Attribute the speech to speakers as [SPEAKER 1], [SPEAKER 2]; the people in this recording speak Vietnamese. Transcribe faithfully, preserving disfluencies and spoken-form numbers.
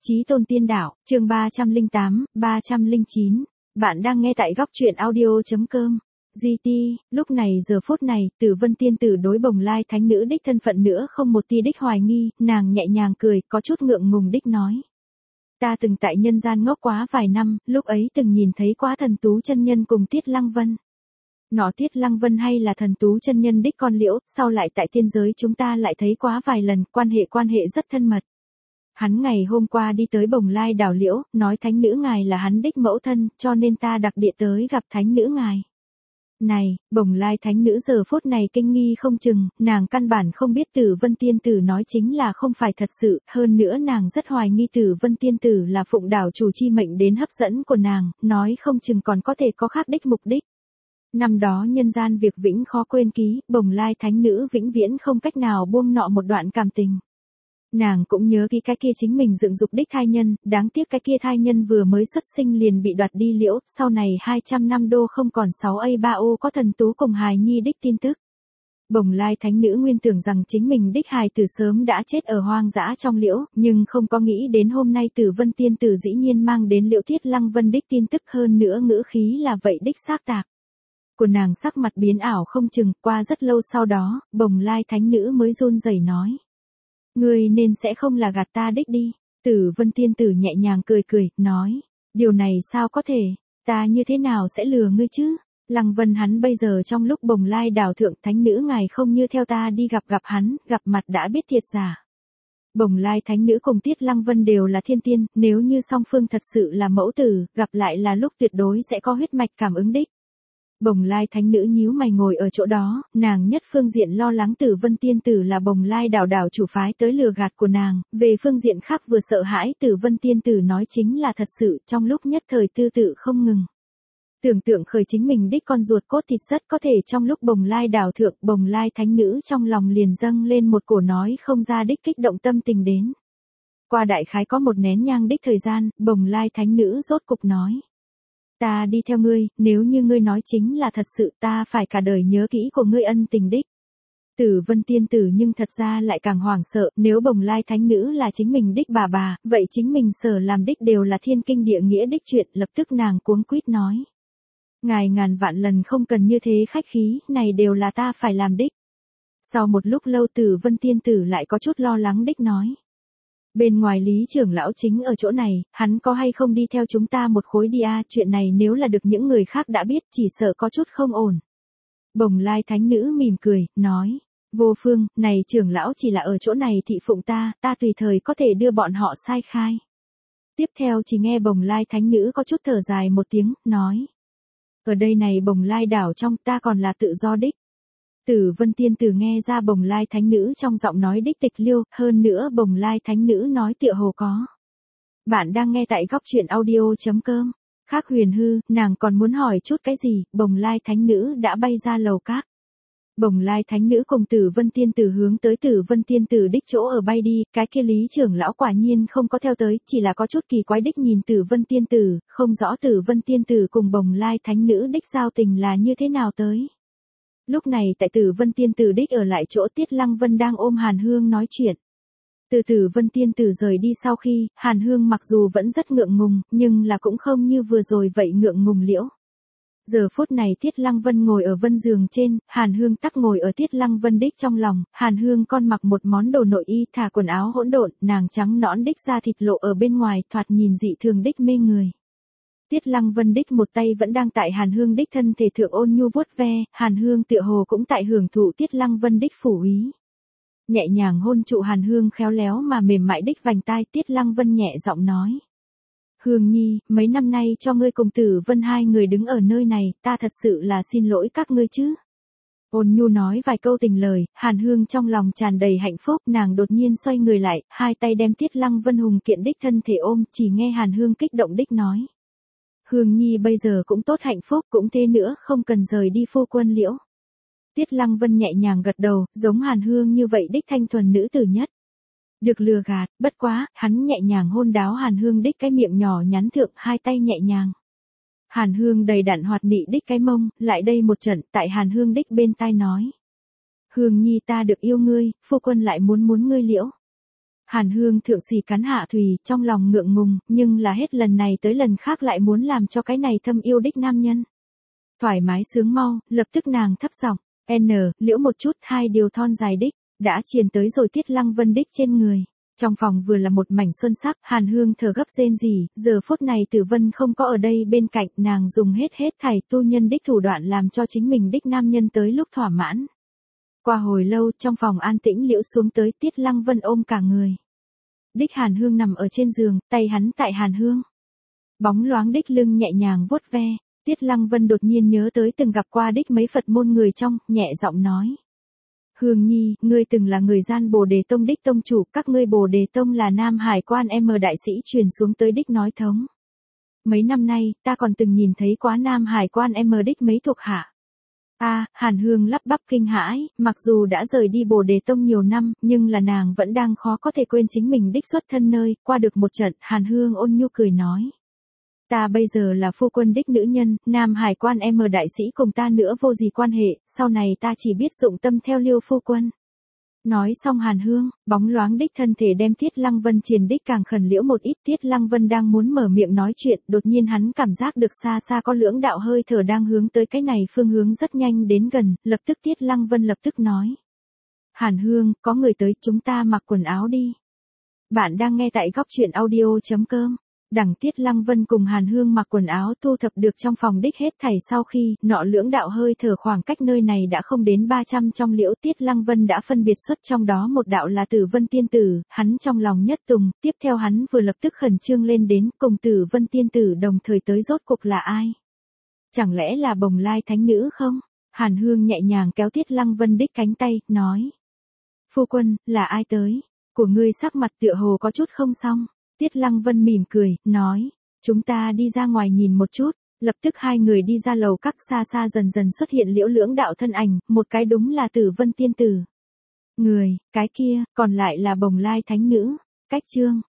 [SPEAKER 1] Chí Tôn Tiên Đạo, chương ba trăm lẻ tám, ba trăm lẻ chín. Bạn đang nghe tại góc truyện audio.com. giê tê, lúc này giờ phút này, Tử Vân Tiên Tử đối Bồng Lai Thánh Nữ đích thân phận nữa không một tia đích hoài nghi, nàng nhẹ nhàng cười, có chút ngượng ngùng đích nói. Ta từng tại nhân gian ngốc quá vài năm, lúc ấy từng nhìn thấy quá Thần Tú chân nhân cùng Tiết Lăng Vân. Nó Tiết Lăng Vân hay là Thần Tú chân nhân đích con liễu, sau lại tại tiên giới chúng ta lại thấy quá vài lần, quan hệ quan hệ rất thân mật. Hắn ngày hôm qua đi tới Bồng Lai đảo liễu, nói Thánh Nữ ngài là hắn đích mẫu thân, cho nên ta đặc địa tới gặp Thánh Nữ ngài. Này, Bồng Lai Thánh Nữ giờ phút này kinh nghi không chừng, nàng căn bản không biết Tử Vân Tiên Tử nói chính là không phải thật sự, hơn nữa nàng rất hoài nghi Tử Vân Tiên Tử là phụng đảo chủ chi mệnh đến hấp dẫn của nàng, nói không chừng còn có thể có khác đích mục đích. Năm đó nhân gian việc vĩnh khó quên ký, Bồng Lai Thánh Nữ vĩnh viễn không cách nào buông nọ một đoạn cảm tình. Nàng cũng nhớ kỹ cái kia chính mình dựng dục đích thai nhân, đáng tiếc cái kia thai nhân vừa mới xuất sinh liền bị đoạt đi liễu, sau này hai trăm năm đô không còn sáu A ba O có Thần Tú cùng hài nhi đích tin tức. Bồng Lai Thánh Nữ nguyên tưởng rằng chính mình đích hài từ sớm đã chết ở hoang dã trong liễu, nhưng không có nghĩ đến hôm nay Tử Vân Tiên Tử dĩ nhiên mang đến liễu Tiết Lăng Vân đích tin tức, hơn nữa ngữ khí là vậy đích xác tạc. Của nàng sắc mặt biến ảo không chừng, qua rất lâu sau đó, Bồng Lai Thánh Nữ mới run rẩy nói. Ngươi nên sẽ không là gạt ta đích đi. Tử Vân Tiên Tử nhẹ nhàng cười cười, nói. Điều này sao có thể, ta như thế nào sẽ lừa ngươi chứ? Lăng Vân hắn bây giờ trong lúc Bồng Lai đảo thượng Thánh Nữ ngài không như theo ta đi gặp gặp hắn, gặp mặt đã biết thiệt giả. Bồng Lai Thánh Nữ cùng Tiết Lăng Vân đều là thiên tiên, nếu như song phương thật sự là mẫu tử, gặp lại là lúc tuyệt đối sẽ có huyết mạch cảm ứng đích. Bồng Lai Thánh Nữ nhíu mày ngồi ở chỗ đó, nàng nhất phương diện lo lắng Tử Vân Tiên Tử là Bồng Lai đảo đảo chủ phái tới lừa gạt của nàng, về phương diện khác vừa sợ hãi Tử Vân Tiên Tử nói chính là thật sự, trong lúc nhất thời tư tự không ngừng. Tưởng tượng khởi chính mình đích con ruột cốt thịt rất có thể trong lúc Bồng Lai đảo thượng, Bồng Lai Thánh Nữ trong lòng liền dâng lên một cổ nói không ra đích kích động tâm tình đến. Qua đại khái có một nén nhang đích thời gian, Bồng Lai Thánh Nữ rốt cục nói. Ta đi theo ngươi, nếu như ngươi nói chính là thật sự ta phải cả đời nhớ kỹ của ngươi ân tình đích. Tử Vân Tiên Tử nhưng thật ra lại càng hoảng sợ, nếu Bồng Lai Thánh Nữ là chính mình đích bà bà, vậy chính mình sở làm đích đều là thiên kinh địa nghĩa đích chuyện, lập tức nàng cuống quýt nói. Ngài ngàn vạn lần không cần như thế khách khí, này đều là ta phải làm đích. Sau một lúc lâu Tử Vân Tiên Tử lại có chút lo lắng đích nói. Bên ngoài Lý trưởng lão chính ở chỗ này, hắn có hay không đi theo chúng ta một khối đi à, chuyện này nếu là được những người khác đã biết chỉ sợ có chút không ổn. Bồng Lai Thánh Nữ mỉm cười, nói, vô phương, này trưởng lão chỉ là ở chỗ này thị phụng ta, ta tùy thời có thể đưa bọn họ sai khai. Tiếp theo chỉ nghe Bồng Lai Thánh Nữ có chút thở dài một tiếng, nói. Ở đây này Bồng Lai đảo trong ta còn là tự do đích. Tử Vân Tiên Tử nghe ra Bồng Lai Thánh Nữ trong giọng nói đích tịch liêu, hơn nữa Bồng Lai Thánh Nữ nói tựa hồ có. Bạn đang nghe tại góc truyện audio.com. Khác huyền hư, nàng còn muốn hỏi chút cái gì, Bồng Lai Thánh Nữ đã bay ra lầu các. Bồng Lai Thánh Nữ cùng Tử Vân Tiên Tử hướng tới Tử Vân Tiên Tử đích chỗ ở bay đi, cái kia Lý trưởng lão quả nhiên không có theo tới, chỉ là có chút kỳ quái đích nhìn Tử Vân Tiên Tử, không rõ Tử Vân Tiên Tử cùng Bồng Lai Thánh Nữ đích giao tình là như thế nào tới. Lúc này tại Tử Vân Tiên Tử đích ở lại chỗ Tiết Lăng Vân đang ôm Hàn Hương nói chuyện. Từ Tử Vân Tiên Tử rời đi sau khi, Hàn Hương mặc dù vẫn rất ngượng ngùng, nhưng là cũng không như vừa rồi vậy ngượng ngùng liễu. Giờ phút này Tiết Lăng Vân ngồi ở vân giường trên, Hàn Hương tắc ngồi ở Tiết Lăng Vân đích trong lòng, Hàn Hương con mặc một món đồ nội y thả quần áo hỗn độn, nàng trắng nõn đích da thịt lộ ở bên ngoài, thoạt nhìn dị thường đích mê người. Tiết Lăng Vân đích một tay vẫn đang tại Hàn Hương đích thân thể thượng ôn nhu vuốt ve, Hàn Hương tựa hồ cũng tại hưởng thụ Tiết Lăng Vân đích phủ úy. Nhẹ nhàng hôn trụ Hàn Hương khéo léo mà mềm mại đích vành tai, Tiết Lăng Vân nhẹ giọng nói. Hương Nhi, mấy năm nay cho ngươi cùng Tử Vân hai người đứng ở nơi này, ta thật sự là xin lỗi các ngươi chứ. Ôn nhu nói vài câu tình lời, Hàn Hương trong lòng tràn đầy hạnh phúc, nàng đột nhiên xoay người lại, hai tay đem Tiết Lăng Vân hùng kiện đích thân thể ôm, chỉ nghe Hàn Hương kích động đích nói. Hương Nhi bây giờ cũng tốt hạnh phúc, cũng thế nữa, không cần rời đi phu quân liễu. Tiết Lăng Vân nhẹ nhàng gật đầu, giống Hàn Hương như vậy đích thanh thuần nữ tử nhất. Được lừa gạt, bất quá, hắn nhẹ nhàng hôn đáo Hàn Hương đích cái miệng nhỏ nhắn thượng, hai tay nhẹ nhàng. Hàn Hương đầy đặn hoạt nị đích cái mông, lại đây một trận, tại Hàn Hương đích bên tai nói. Hương Nhi ta được yêu ngươi, phu quân lại muốn muốn ngươi liễu. Hàn Hương thượng xì cắn hạ thùy, trong lòng ngượng ngùng, nhưng là hết lần này tới lần khác lại muốn làm cho cái này thâm yêu đích nam nhân. Thoải mái sướng mau, lập tức nàng thấp giọng, N, liễu một chút, hai điều thon dài đích, đã truyền tới rồi Tiết Lăng Vân đích trên người. Trong phòng vừa là một mảnh xuân sắc, Hàn Hương thở gấp rên rỉ, giờ phút này Tử Vân không có ở đây bên cạnh, nàng dùng hết hết thảy tu nhân đích thủ đoạn làm cho chính mình đích nam nhân tới lúc thỏa mãn. Qua hồi lâu, trong phòng an tĩnh liễu xuống tới, Tiết Lăng Vân ôm cả người. Đích Hàn Hương nằm ở trên giường, tay hắn tại Hàn Hương. Bóng loáng đích lưng nhẹ nhàng vuốt ve, Tiết Lăng Vân đột nhiên nhớ tới từng gặp qua đích mấy Phật môn người trong, nhẹ giọng nói. Hương Nhi, ngươi từng là người gian Bồ Đề Tông đích tông chủ, các ngươi Bồ Đề Tông là Nam Hải Quan M đại sĩ truyền xuống tới đích nói thống. Mấy năm nay, ta còn từng nhìn thấy quá Nam Hải Quan M đích mấy thuộc hạ. A, à, Hàn Hương lắp bắp kinh hãi, mặc dù đã rời đi Bồ Đề Tông nhiều năm, nhưng là nàng vẫn đang khó có thể quên chính mình đích xuất thân nơi, qua được một trận, Hàn Hương ôn nhu cười nói. Ta bây giờ là phu quân đích nữ nhân, Nam Hải Quan M đại sĩ cùng ta nữa vô gì quan hệ, sau này ta chỉ biết dụng tâm theo liêu phu quân. Nói xong Hàn Hương, bóng loáng đích thân thể đem Tiết Lăng Vân triền đích càng khẩn liễu một ít. Tiết Lăng Vân đang muốn mở miệng nói chuyện, đột nhiên hắn cảm giác được xa xa có lưỡng đạo hơi thở đang hướng tới cái này phương hướng rất nhanh đến gần, lập tức Tiết Lăng Vân lập tức nói. Hàn Hương, có người tới, chúng ta mặc quần áo đi. Bạn đang nghe tại góc truyện audio chấm com. Đằng Tiết Lăng Vân cùng Hàn Hương mặc quần áo thu thập được trong phòng đích hết thảy sau khi, nọ lưỡng đạo hơi thở khoảng cách nơi này đã không đến ba trăm trong liễu. Tiết Lăng Vân đã phân biệt xuất trong đó một đạo là Tử Vân Tiên Tử, hắn trong lòng nhất tùng, tiếp theo hắn vừa lập tức khẩn trương lên đến, cùng Tử Vân Tiên Tử đồng thời tới rốt cuộc là ai? Chẳng lẽ là Bồng Lai Thánh Nữ không? Hàn Hương nhẹ nhàng kéo Tiết Lăng Vân đích cánh tay, nói. Phu quân, là ai tới? Của ngươi sắc mặt tựa hồ có chút không xong. Tiết Lăng Vân mỉm cười, nói, chúng ta đi ra ngoài nhìn một chút, lập tức hai người đi ra lầu các, xa xa dần dần xuất hiện liễu lưỡng đạo thân ảnh, một cái đúng là Tử Vân Tiên Tử. Người, cái kia, còn lại là Bồng Lai Thánh Nữ. Cách chương.